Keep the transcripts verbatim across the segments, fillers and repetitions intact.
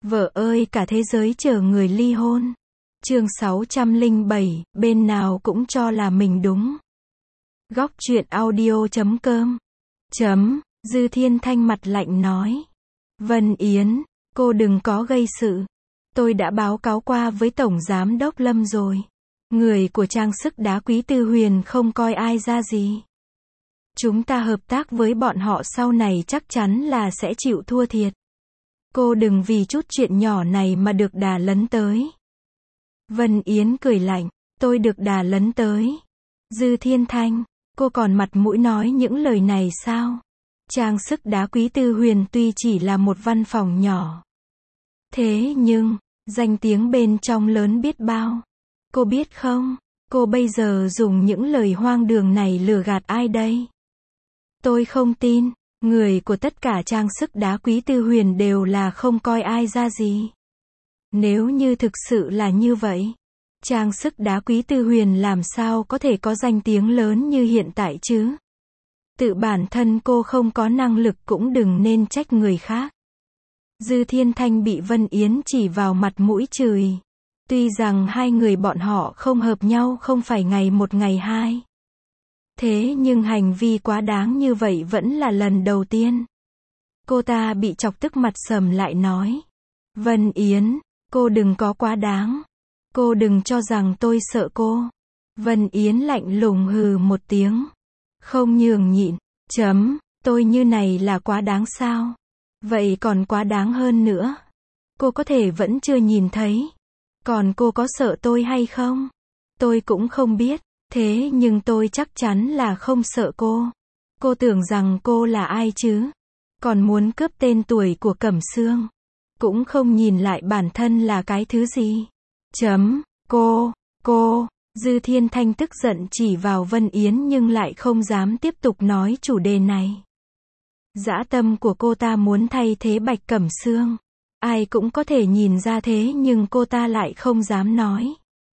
Vợ ơi cả thế giới chờ người ly hôn. Chương sáu trăm lẻ bảy, bên nào cũng cho là mình đúng. Góc truyện audio chấm com. Chấm, Dư Thiên Thanh mặt lạnh nói. Vân Yến, cô đừng có gây sự. Tôi đã báo cáo qua với Tổng Giám Đốc Lâm rồi. Người của trang sức đá quý Tư Huyền không coi ai ra gì. Chúng ta hợp tác với bọn họ sau này chắc chắn là sẽ chịu thua thiệt. Cô đừng vì chút chuyện nhỏ này mà được đà lấn tới. Vân Yến cười lạnh, tôi được đà lấn tới. Dư Thiên Thanh, cô còn mặt mũi nói những lời này sao? Trang sức đá quý Tư Huyền tuy chỉ là một văn phòng nhỏ. Thế nhưng, danh tiếng bên trong lớn biết bao. Cô biết không, cô bây giờ dùng những lời hoang đường này lừa gạt ai đây? Tôi không tin, người của tất cả trang sức đá quý Tư Huyền đều là không coi ai ra gì. Nếu như thực sự là như vậy, trang sức đá quý Tư Huyền làm sao có thể có danh tiếng lớn như hiện tại chứ? Tự bản thân cô không có năng lực cũng đừng nên trách người khác. Dư Thiên Thanh bị Vân Yến chỉ vào mặt mũi chửi. Tuy rằng hai người bọn họ không hợp nhau không phải ngày một ngày hai. Thế nhưng hành vi quá đáng như vậy vẫn là lần đầu tiên. Cô ta bị chọc tức mặt sầm lại nói. Vân Yến, cô đừng có quá đáng. Cô đừng cho rằng tôi sợ cô. Vân Yến lạnh lùng hừ một tiếng. Không nhường nhịn, chấm, tôi như này là quá đáng sao? Vậy còn quá đáng hơn nữa. Cô có thể vẫn chưa nhìn thấy. Còn cô có sợ tôi hay không? Tôi cũng không biết. Thế nhưng tôi chắc chắn là không sợ cô. Cô tưởng rằng cô là ai chứ? Còn muốn cướp tên tuổi của Cẩm Sương. Cũng không nhìn lại bản thân là cái thứ gì. Chấm, cô, cô, Dư Thiên Thanh tức giận chỉ vào Vân Yến nhưng lại không dám tiếp tục nói chủ đề này. Dã tâm của cô ta muốn thay thế Bạch Cẩm Sương. Ai cũng có thể nhìn ra thế nhưng cô ta lại không dám nói.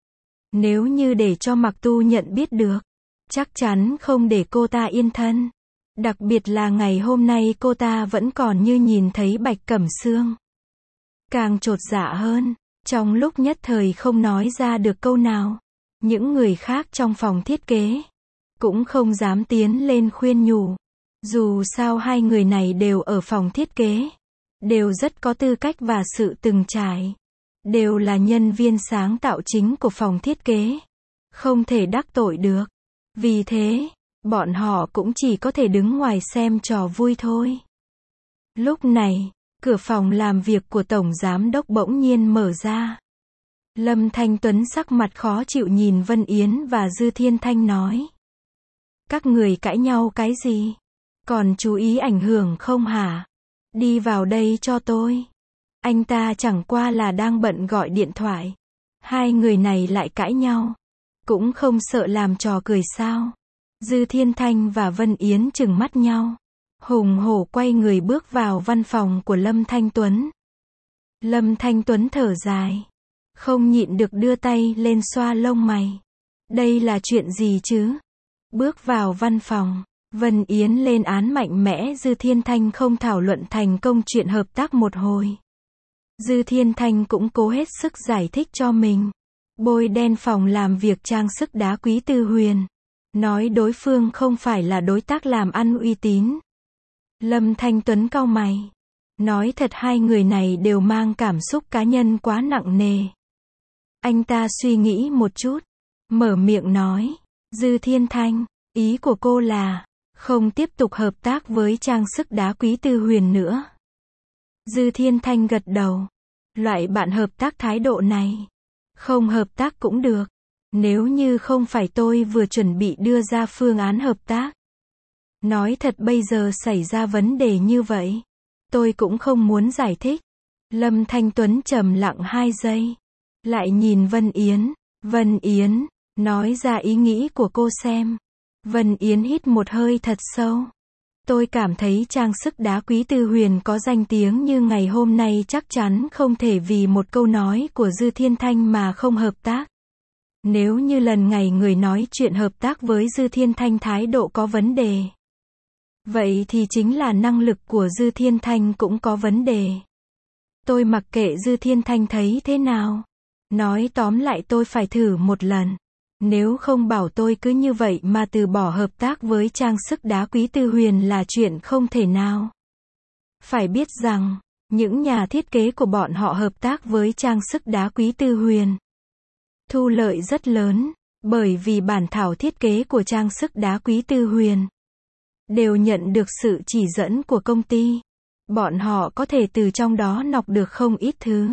Nếu như để cho Mặc Tu nhận biết được, chắc chắn không để cô ta yên thân. Đặc biệt là ngày hôm nay cô ta vẫn còn như nhìn thấy Bạch Cẩm Sương. Càng chột dạ hơn, trong lúc nhất thời không nói ra được câu nào. Những người khác trong phòng thiết kế cũng không dám tiến lên khuyên nhủ. Dù sao hai người này đều ở phòng thiết kế, đều rất có tư cách và sự từng trải. Đều là nhân viên sáng tạo chính của phòng thiết kế. Không thể đắc tội được. Vì thế, bọn họ cũng chỉ có thể đứng ngoài xem trò vui thôi. Lúc này, cửa phòng làm việc của Tổng Giám Đốc bỗng nhiên mở ra. Lâm Thanh Tuấn sắc mặt khó chịu nhìn Vân Yến và Dư Thiên Thanh nói. Các người cãi nhau cái gì? Còn chú ý ảnh hưởng không hả? Đi vào đây cho tôi. Anh ta chẳng qua là đang bận gọi điện thoại. Hai người này lại cãi nhau. Cũng không sợ làm trò cười sao? Dư Thiên Thanh và Vân Yến trừng mắt nhau. Hùng hổ quay người bước vào văn phòng của Lâm Thanh Tuấn. Lâm Thanh Tuấn thở dài. Không nhịn được đưa tay lên xoa lông mày. Đây là chuyện gì chứ? Bước vào văn phòng, Vân Yến lên án mạnh mẽ Dư Thiên Thanh không thảo luận thành công chuyện hợp tác một hồi. Dư Thiên Thanh cũng cố hết sức giải thích cho mình. Bôi đen phòng làm việc trang sức đá quý Tư Huyền. Nói đối phương không phải là đối tác làm ăn uy tín. Lâm Thanh Tuấn cau mày. Nói thật hai người này đều mang cảm xúc cá nhân quá nặng nề. Anh ta suy nghĩ một chút. Mở miệng nói. Dư Thiên Thanh, ý của cô là không tiếp tục hợp tác với trang sức đá quý Tư Huyền nữa. Dư Thiên Thanh gật đầu. Loại bạn hợp tác thái độ này. Không hợp tác cũng được. Nếu như không phải tôi vừa chuẩn bị đưa ra phương án hợp tác. Nói thật bây giờ xảy ra vấn đề như vậy. Tôi cũng không muốn giải thích. Lâm Thanh Tuấn trầm lặng hai giây. Lại nhìn Vân Yến. Vân Yến, nói ra ý nghĩ của cô xem. Vân Yến hít một hơi thật sâu. Tôi cảm thấy trang sức đá quý Tư Huyền có danh tiếng như ngày hôm nay chắc chắn không thể vì một câu nói của Dư Thiên Thanh mà không hợp tác. Nếu như lần ngày người nói chuyện hợp tác với Dư Thiên Thanh thái độ có vấn đề. Vậy thì chính là năng lực của Dư Thiên Thanh cũng có vấn đề. Tôi mặc kệ Dư Thiên Thanh thấy thế nào. Nói tóm lại tôi phải thử một lần. Nếu không bảo tôi cứ như vậy mà từ bỏ hợp tác với trang sức đá quý Tư Huyền là chuyện không thể nào. Phải biết rằng, những nhà thiết kế của bọn họ hợp tác với trang sức đá quý Tư Huyền. Thu lợi rất lớn, bởi vì bản thảo thiết kế của trang sức đá quý Tư Huyền đều nhận được sự chỉ dẫn của công ty. Bọn họ có thể từ trong đó nọc được không ít thứ.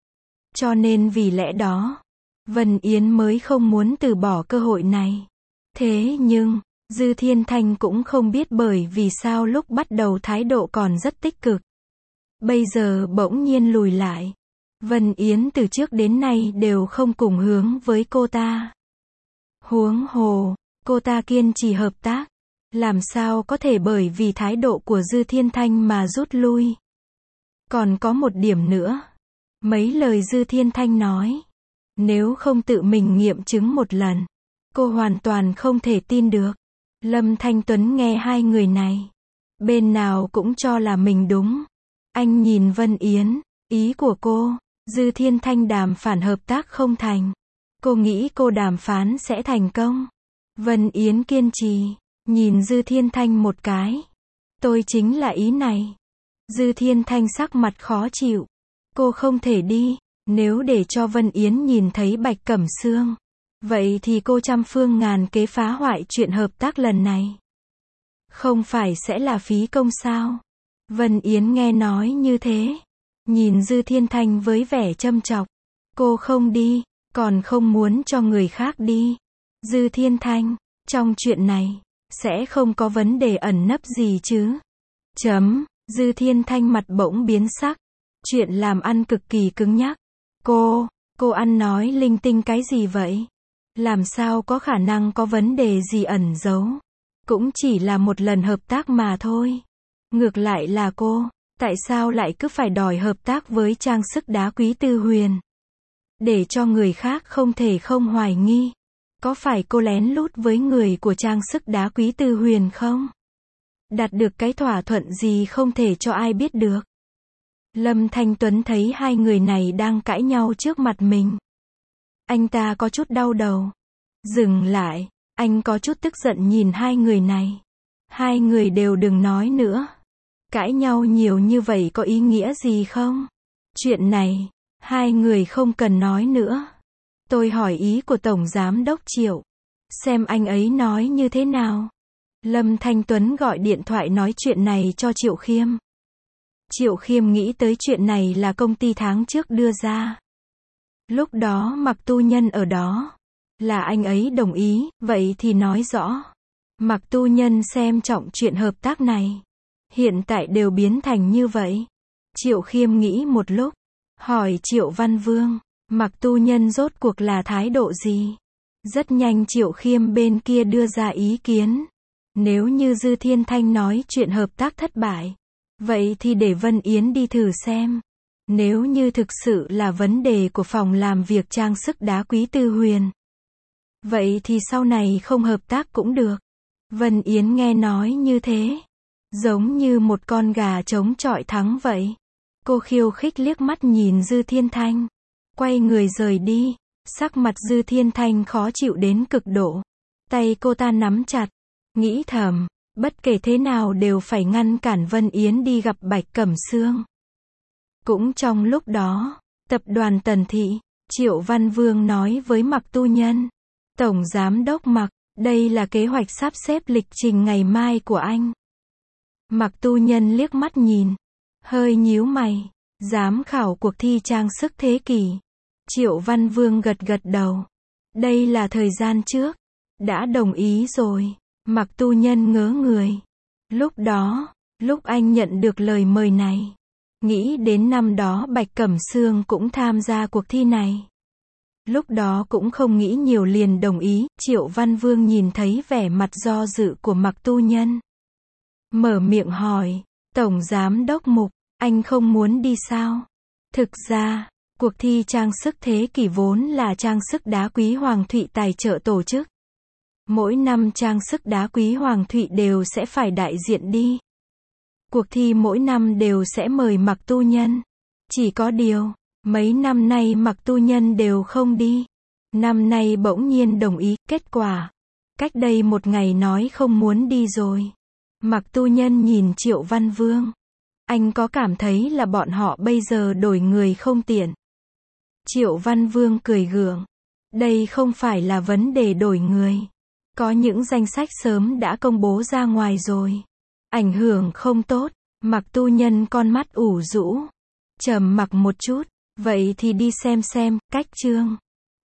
Cho nên vì lẽ đó, Vân Yến mới không muốn từ bỏ cơ hội này. Thế nhưng, Dư Thiên Thanh cũng không biết bởi vì sao lúc bắt đầu thái độ còn rất tích cực. Bây giờ bỗng nhiên lùi lại. Vân Yến từ trước đến nay đều không cùng hướng với cô ta. Huống hồ, cô ta kiên trì hợp tác. Làm sao có thể bởi vì thái độ của Dư Thiên Thanh mà rút lui. Còn có một điểm nữa. Mấy lời Dư Thiên Thanh nói. Nếu không tự mình nghiệm chứng một lần, cô hoàn toàn không thể tin được. Lâm Thanh Tuấn nghe hai người này. Bên nào cũng cho là mình đúng. Anh nhìn Vân Yến, ý của cô, Dư Thiên Thanh đàm phản hợp tác không thành. Cô nghĩ cô đàm phán sẽ thành công. Vân Yến kiên trì, nhìn Dư Thiên Thanh một cái. Tôi chính là ý này. Dư Thiên Thanh sắc mặt khó chịu. Cô không thể đi, nếu để cho Vân Yến nhìn thấy Bạch Cẩm Sương. Vậy thì cô trăm phương ngàn kế phá hoại chuyện hợp tác lần này. Không phải sẽ là phí công sao? Vân Yến nghe nói như thế. Nhìn Dư Thiên Thanh với vẻ châm chọc. Cô không đi, còn không muốn cho người khác đi. Dư Thiên Thanh, trong chuyện này, sẽ không có vấn đề ẩn nấp gì chứ? Chấm, Dư Thiên Thanh mặt bỗng biến sắc. Chuyện làm ăn cực kỳ cứng nhắc. Cô, cô ăn nói linh tinh cái gì vậy? Làm sao có khả năng có vấn đề gì ẩn giấu? Cũng chỉ là một lần hợp tác mà thôi. Ngược lại là cô, tại sao lại cứ phải đòi hợp tác với trang sức đá quý Tư Huyền? Để cho người khác không thể không hoài nghi. Có phải cô lén lút với người của trang sức đá quý Tư Huyền không? Đạt được cái thỏa thuận gì không thể cho ai biết được. Lâm Thanh Tuấn thấy hai người này đang cãi nhau trước mặt mình. Anh ta có chút đau đầu. Dừng lại, anh có chút tức giận nhìn hai người này. Hai người đều đừng nói nữa. Cãi nhau nhiều như vậy có ý nghĩa gì không? Chuyện này, hai người không cần nói nữa. Tôi hỏi ý của Tổng Giám Đốc Triệu. Xem anh ấy nói như thế nào. Lâm Thanh Tuấn gọi điện thoại nói chuyện này cho Triệu Khiêm. Triệu Khiêm nghĩ tới chuyện này là công ty tháng trước đưa ra. Lúc đó Mạc Tu Nhân ở đó. Là anh ấy đồng ý, vậy thì nói rõ. Mạc Tu Nhân xem trọng chuyện hợp tác này. Hiện tại đều biến thành như vậy. Triệu Khiêm nghĩ một lúc. Hỏi Triệu Văn Vương. Mạc Tu Nhân rốt cuộc là thái độ gì? Rất nhanh Triệu Khiêm bên kia đưa ra ý kiến. Nếu như Dư Thiên Thanh nói chuyện hợp tác thất bại. Vậy thì để Vân Yến đi thử xem. Nếu như thực sự là vấn đề của phòng làm việc trang sức đá quý Tư Huyền. Vậy thì sau này không hợp tác cũng được. Vân Yến nghe nói như thế. Giống như một con gà trống chọi thắng vậy. Cô khiêu khích liếc mắt nhìn Dư Thiên Thanh. Quay người rời đi. Sắc mặt Dư Thiên Thanh khó chịu đến cực độ. Tay cô ta nắm chặt. Nghĩ thầm. Bất kể thế nào đều phải ngăn cản Vân Yến đi gặp Bạch Cẩm Sương. Cũng trong lúc đó, tập đoàn Tần Thị, Triệu Văn Vương nói với Mạc Tu Nhân. Tổng Giám Đốc Mạc, đây là kế hoạch sắp xếp lịch trình ngày mai của anh. Mạc Tu Nhân liếc mắt nhìn. Hơi nhíu mày. Giám khảo cuộc thi trang sức thế kỷ. Triệu Văn Vương gật gật đầu. Đây là thời gian trước. Đã đồng ý rồi. Mạc Tu Nhân ngớ người. Lúc đó, lúc anh nhận được lời mời này. Nghĩ đến năm đó Bạch Cẩm Sương cũng tham gia cuộc thi này. Lúc đó cũng không nghĩ nhiều liền đồng ý. Triệu Văn Vương nhìn thấy vẻ mặt do dự của Mạc Tu Nhân. Mở miệng hỏi. Tổng Giám Đốc Mục, anh không muốn đi sao? Thực ra, cuộc thi trang sức thế kỷ vốn là trang sức đá quý Hoàng Thụy tài trợ tổ chức. Mỗi năm trang sức đá quý Hoàng Thụy đều sẽ phải đại diện đi. Cuộc thi mỗi năm đều sẽ mời Mạc Tu Nhân. Chỉ có điều, mấy năm nay Mạc Tu Nhân đều không đi. Năm nay bỗng nhiên đồng ý, kết quả. Cách đây một ngày nói không muốn đi rồi. Mạc Tu Nhân nhìn Triệu Văn Vương. Anh có cảm thấy là bọn họ bây giờ đổi người không tiện? Triệu Văn Vương cười gượng. Đây không phải là vấn đề đổi người. Có những danh sách sớm đã công bố ra ngoài rồi. Ảnh hưởng không tốt. Mạc Tu Nhân con mắt ủ rũ. Trầm mặc một chút. Vậy thì đi xem xem, cách chương.